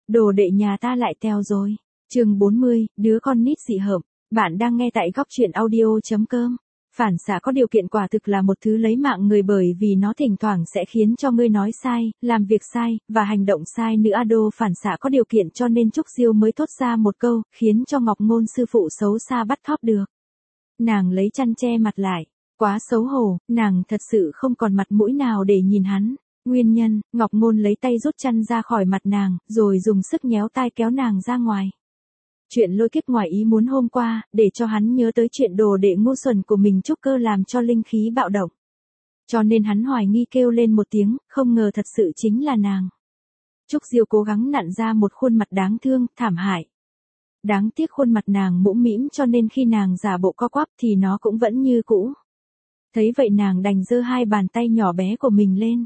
Đồ đệ nhà ta lại teo rồi. Chương 40, đứa con nít dị hợm. Bạn đang nghe tại góc truyện audio.com. Phản xạ có điều kiện quả thực là một thứ lấy mạng người bởi vì nó thỉnh thoảng sẽ khiến cho ngươi nói sai, làm việc sai, và hành động sai nữa. Ado phản xạ có điều kiện cho nên Trúc Diêu mới thốt ra một câu, khiến cho Ngọc Ngôn sư phụ xấu xa bắt thóp được. Nàng lấy chăn che mặt lại. Quá xấu hổ, nàng thật sự không còn mặt mũi nào để nhìn hắn. Nguyên nhân, Ngọc Ngôn lấy tay rút chăn ra khỏi mặt nàng, rồi dùng sức nhéo tai kéo nàng ra ngoài. Chuyện lôi kiếp ngoài ý muốn hôm qua, để cho hắn nhớ tới chuyện đồ đệ ngu xuẩn của mình Trúc Cơ làm cho linh khí bạo động. Cho nên hắn hoài nghi kêu lên một tiếng, không ngờ thật sự chính là nàng. Trúc Diêu cố gắng nặn ra một khuôn mặt đáng thương, thảm hại. Đáng tiếc khuôn mặt nàng mũm mĩm cho nên khi nàng giả bộ co quắp thì nó cũng vẫn như cũ. Thấy vậy nàng đành giơ hai bàn tay nhỏ bé của mình lên.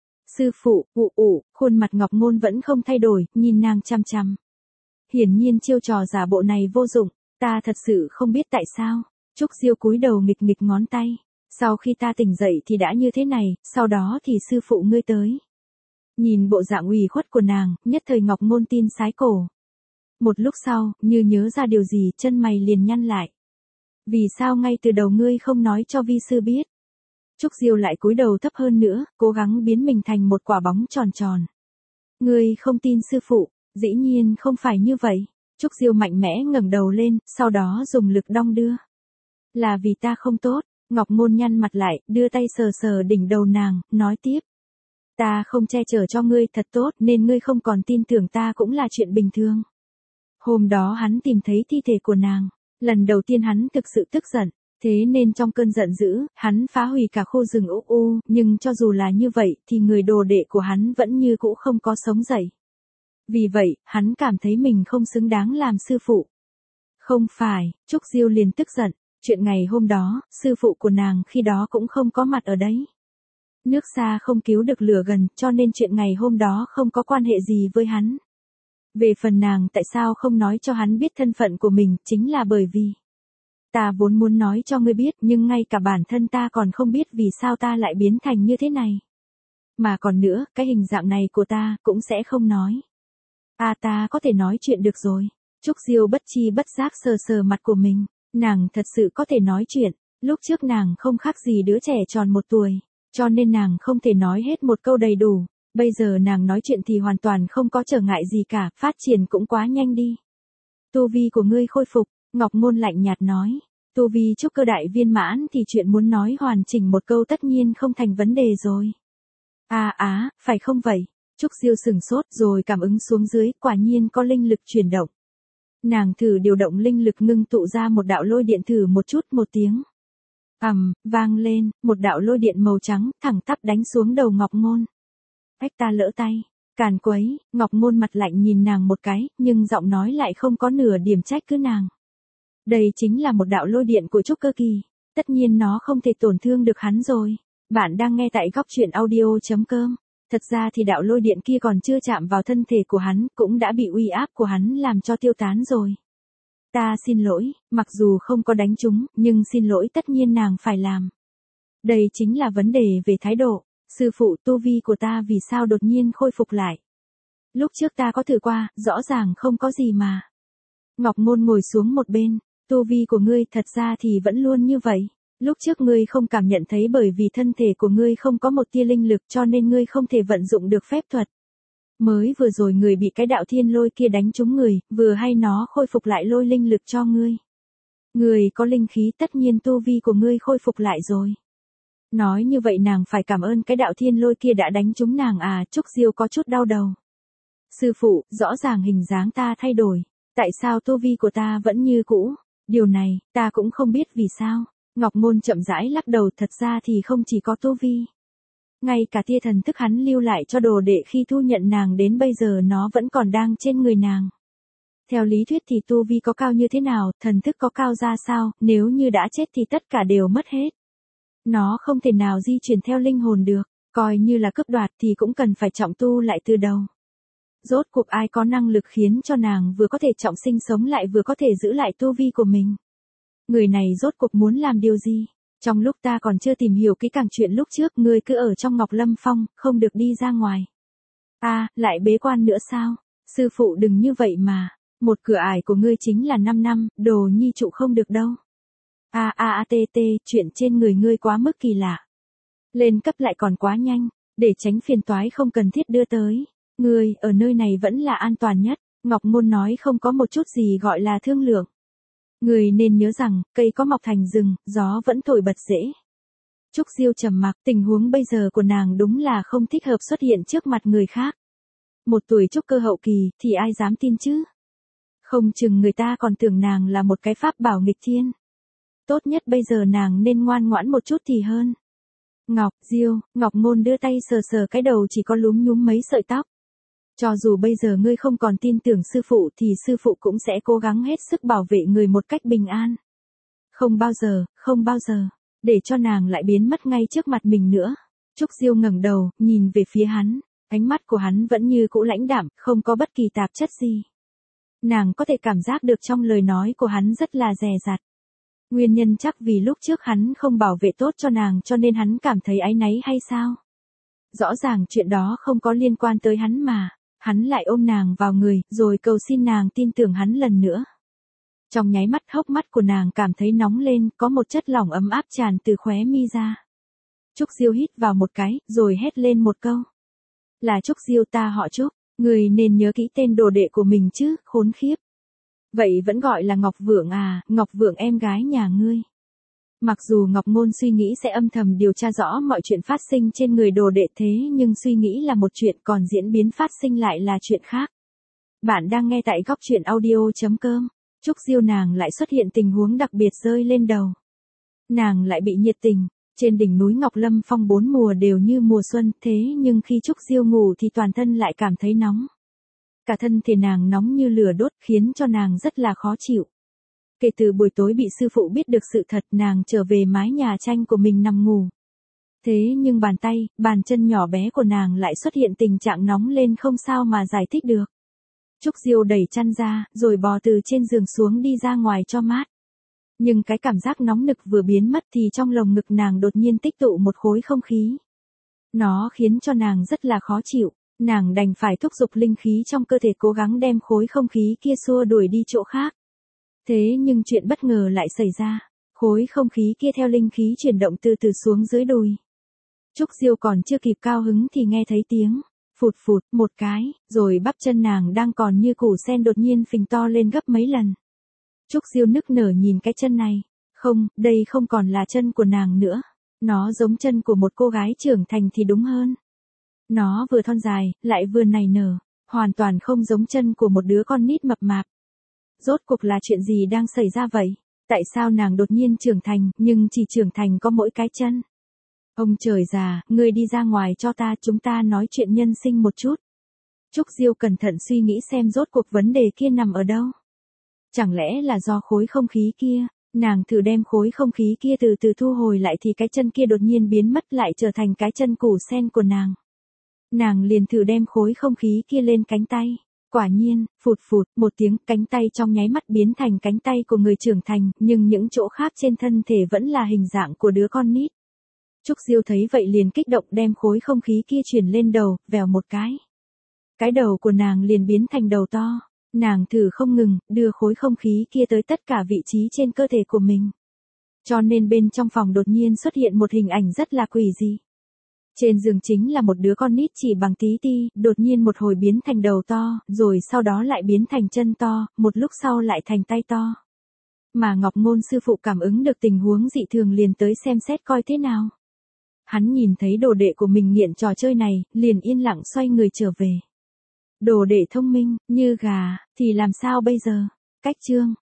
Sư phụ, khuôn mặt Ngọc Ngôn vẫn không thay đổi, nhìn nàng chăm chăm. Hiển nhiên chiêu trò giả bộ này vô dụng, ta thật sự không biết tại sao. Trúc Diêu cúi đầu nghịch nghịch ngón tay. Sau khi ta tỉnh dậy thì đã như thế này, sau đó thì sư phụ ngươi tới. Nhìn bộ dạng ủy khuất của nàng, nhất thời Ngọc Ngôn tin sái cổ. Một lúc sau, như nhớ ra điều gì, chân mày liền nhăn lại. Vì sao ngay từ đầu ngươi không nói cho vi sư biết? Trúc Diêu lại cúi đầu thấp hơn nữa, cố gắng biến mình thành một quả bóng tròn tròn. Ngươi không tin sư phụ, dĩ nhiên không phải như vậy. Trúc Diêu mạnh mẽ ngẩng đầu lên, sau đó dùng lực đong đưa. Là vì ta không tốt. Ngọc Ngôn nhăn mặt lại, đưa tay sờ sờ đỉnh đầu nàng, nói tiếp. Ta không che chở cho ngươi thật tốt nên ngươi không còn tin tưởng ta cũng là chuyện bình thường. Hôm đó hắn tìm thấy thi thể của nàng. Lần đầu tiên hắn thực sự tức giận. Thế nên trong cơn giận dữ, hắn phá hủy cả khu rừng nhưng cho dù là như vậy thì người đồ đệ của hắn vẫn như cũ không có sống dậy. Vì vậy, hắn cảm thấy mình không xứng đáng làm sư phụ. Không phải, Trúc Diêu liền tức giận, chuyện ngày hôm đó, sư phụ của nàng khi đó cũng không có mặt ở đấy. Nước xa không cứu được lửa gần, cho nên chuyện ngày hôm đó không có quan hệ gì với hắn. Về phần nàng tại sao không nói cho hắn biết thân phận của mình, chính là bởi vì ta vốn muốn nói cho ngươi biết nhưng ngay cả bản thân ta còn không biết vì sao ta lại biến thành như thế này. Mà còn nữa, cái hình dạng này của ta cũng sẽ không nói. Ta có thể nói chuyện được rồi. Trúc Diêu bất chi bất giác sờ sờ mặt của mình. Nàng thật sự có thể nói chuyện. Lúc trước nàng không khác gì đứa trẻ tròn 1 tuổi. Cho nên nàng không thể nói hết một câu đầy đủ. Bây giờ nàng nói chuyện thì hoàn toàn không có trở ngại gì cả. Phát triển cũng quá nhanh đi. Tu vi của ngươi khôi phục. Ngọc Ngôn lạnh nhạt nói. Tu vi Trúc Cơ đại viên mãn thì chuyện muốn nói hoàn chỉnh một câu tất nhiên không thành vấn đề rồi. Phải không vậy? Trúc Diêu sửng sốt rồi cảm ứng xuống dưới, quả nhiên có linh lực chuyển động. Nàng thử điều động linh lực ngưng tụ ra một đạo lôi điện thử một chút một tiếng. Vang lên, một đạo lôi điện màu trắng, thẳng tắp đánh xuống đầu Ngọc Ngôn. Ta lỡ tay, càn quấy, Ngọc Ngôn mặt lạnh nhìn nàng một cái, nhưng giọng nói lại không có nửa điểm trách cứ nàng. Đây chính là một đạo lôi điện của Trúc Cơ kỳ, tất nhiên nó không thể tổn thương được hắn rồi. Bạn đang nghe tại góc truyện audio.com. Thật ra thì đạo lôi điện kia còn chưa chạm vào thân thể của hắn, cũng đã bị uy áp của hắn làm cho tiêu tán rồi. Ta xin lỗi, mặc dù không có đánh trúng, nhưng xin lỗi tất nhiên nàng phải làm. Đây chính là vấn đề về thái độ. Sư phụ, tu vi của ta vì sao đột nhiên khôi phục lại? Lúc trước ta có thử qua, rõ ràng không có gì mà. Ngọc Ngôn ngồi xuống một bên. Tu vi của ngươi thật ra thì vẫn luôn như vậy. Lúc trước ngươi không cảm nhận thấy bởi vì thân thể của ngươi không có một tia linh lực cho nên ngươi không thể vận dụng được phép thuật. Mới vừa rồi người bị cái đạo thiên lôi kia đánh trúng người, vừa hay nó khôi phục lại lôi linh lực cho ngươi. Ngươi có linh khí tất nhiên tu vi của ngươi khôi phục lại rồi. Nói như vậy nàng phải cảm ơn cái đạo thiên lôi kia đã đánh trúng nàng Trúc Diêu có chút đau đầu. Sư phụ, rõ ràng hình dáng ta thay đổi. Tại sao tu vi của ta vẫn như cũ? Điều này, ta cũng không biết vì sao. Ngọc Ngôn chậm rãi lắc đầu, thật ra thì không chỉ có tu vi. Ngay cả tia thần thức hắn lưu lại cho đồ đệ khi thu nhận nàng đến bây giờ nó vẫn còn đang trên người nàng. Theo lý thuyết thì tu vi có cao như thế nào, thần thức có cao ra sao, nếu như đã chết thì tất cả đều mất hết. Nó không thể nào di chuyển theo linh hồn được, coi như là cướp đoạt thì cũng cần phải trọng tu lại từ đầu. Rốt cuộc ai có năng lực khiến cho nàng vừa có thể trọng sinh sống lại vừa có thể giữ lại tu vi của mình. Người này rốt cuộc muốn làm điều gì? Trong lúc ta còn chưa tìm hiểu kỹ càng chuyện lúc trước, ngươi cứ ở trong Ngọc Lâm Phong, không được đi ra ngoài. Lại bế quan nữa sao? Sư phụ đừng như vậy mà, một cửa ải của ngươi chính là 5 năm, đồ nhi trụ không được đâu. Chuyện trên người ngươi quá mức kỳ lạ. Lên cấp lại còn quá nhanh, để tránh phiền toái không cần thiết đưa tới. Ngươi, ở nơi này vẫn là an toàn nhất, Ngọc Ngôn nói không có một chút gì gọi là thương lượng. Ngươi nên nhớ rằng, cây có mọc thành rừng, gió vẫn thổi bật rễ. Trúc Diêu trầm mặc, tình huống bây giờ của nàng đúng là không thích hợp xuất hiện trước mặt người khác. Một tuổi trúc cơ hậu kỳ, thì ai dám tin chứ? Không chừng người ta còn tưởng nàng là một cái pháp bảo nghịch thiên. Tốt nhất bây giờ nàng nên ngoan ngoãn một chút thì hơn. Ngọc Diêu, Ngọc Ngôn đưa tay sờ sờ cái đầu chỉ có lúm nhúm mấy sợi tóc. Cho dù bây giờ ngươi không còn tin tưởng sư phụ thì sư phụ cũng sẽ cố gắng hết sức bảo vệ người một cách bình an. Không bao giờ, để cho nàng lại biến mất ngay trước mặt mình nữa. Trúc Diêu ngẩng đầu, nhìn về phía hắn, ánh mắt của hắn vẫn như cũ lãnh đạm, không có bất kỳ tạp chất gì. Nàng có thể cảm giác được trong lời nói của hắn rất là dè dặt. Nguyên nhân chắc vì lúc trước hắn không bảo vệ tốt cho nàng cho nên hắn cảm thấy áy náy hay sao? Rõ ràng chuyện đó không có liên quan tới hắn mà, hắn lại ôm nàng vào người, rồi cầu xin nàng tin tưởng hắn lần nữa. Trong nháy mắt hốc mắt của nàng cảm thấy nóng lên, có một chất lỏng ấm áp tràn từ khóe mi ra. Trúc Diêu hít vào một cái, rồi hét lên một câu. Là Trúc Diêu, ta họ Trúc, người nên nhớ kỹ tên đồ đệ của mình chứ, khốn khiếp. Vậy vẫn gọi là Ngọc Vượng à, Ngọc Vượng em gái nhà ngươi. Mặc dù Ngọc Ngôn suy nghĩ sẽ âm thầm điều tra rõ mọi chuyện phát sinh trên người đồ đệ thế nhưng suy nghĩ là một chuyện còn diễn biến phát sinh lại là chuyện khác. Bạn đang nghe tại góc truyện audio.com. Trúc Diêu nàng lại xuất hiện tình huống đặc biệt rơi lên đầu. Nàng lại bị nhiệt tình. Trên đỉnh núi Ngọc Lâm Phong 4 mùa đều như mùa xuân thế nhưng khi Trúc Diêu ngủ thì toàn thân lại cảm thấy nóng. Cả thân thể nàng nóng như lửa đốt khiến cho nàng rất là khó chịu. Kể từ buổi tối bị sư phụ biết được sự thật nàng trở về mái nhà tranh của mình nằm ngủ. Thế nhưng bàn tay, bàn chân nhỏ bé của nàng lại xuất hiện tình trạng nóng lên không sao mà giải thích được. Trúc Diêu đẩy chăn ra, rồi bò từ trên giường xuống đi ra ngoài cho mát. Nhưng cái cảm giác nóng nực vừa biến mất thì trong lồng ngực nàng đột nhiên tích tụ một khối không khí. Nó khiến cho nàng rất là khó chịu, nàng đành phải thúc giục linh khí trong cơ thể cố gắng đem khối không khí kia xua đuổi đi chỗ khác. Thế nhưng chuyện bất ngờ lại xảy ra, khối không khí kia theo linh khí chuyển động từ từ xuống dưới đùi. Trúc Diêu còn chưa kịp cao hứng thì nghe thấy tiếng phụt phụt một cái, rồi bắp chân nàng đang còn như củ sen đột nhiên phình to lên gấp mấy lần. Trúc Diêu nức nở nhìn cái chân này, không, đây không còn là chân của nàng nữa, nó giống chân của một cô gái trưởng thành thì đúng hơn. Nó vừa thon dài, lại vừa nảy nở, hoàn toàn không giống chân của một đứa con nít mập mạp. Rốt cuộc là chuyện gì đang xảy ra vậy? Tại sao nàng đột nhiên trưởng thành, nhưng chỉ trưởng thành có mỗi cái chân? Ông trời già, ngươi đi ra ngoài cho ta, chúng ta nói chuyện nhân sinh một chút. Trúc Diêu cẩn thận suy nghĩ xem rốt cuộc vấn đề kia nằm ở đâu. Chẳng lẽ là do khối không khí kia? Nàng thử đem khối không khí kia từ từ thu hồi lại thì cái chân kia đột nhiên biến mất lại trở thành cái chân củ sen của nàng. Nàng liền thử đem khối không khí kia lên cánh tay. Quả nhiên, phụt phụt, một tiếng, cánh tay trong nháy mắt biến thành cánh tay của người trưởng thành, nhưng những chỗ khác trên thân thể vẫn là hình dạng của đứa con nít. Trúc Diêu thấy vậy liền kích động đem khối không khí kia chuyển lên đầu, vèo một cái. Cái đầu của nàng liền biến thành đầu to. Nàng thử không ngừng, đưa khối không khí kia tới tất cả vị trí trên cơ thể của mình. Cho nên bên trong phòng đột nhiên xuất hiện một hình ảnh rất là quỷ dị. Trên giường chính là một đứa con nít chỉ bằng tí ti, đột nhiên một hồi biến thành đầu to, rồi sau đó lại biến thành chân to, một lúc sau lại thành tay to. Mà Ngọc Ngôn sư phụ cảm ứng được tình huống dị thường liền tới xem xét coi thế nào. Hắn nhìn thấy đồ đệ của mình nghiện trò chơi này, liền yên lặng xoay người trở về. Đồ đệ thông minh, như gà, thì làm sao bây giờ? Cách chương.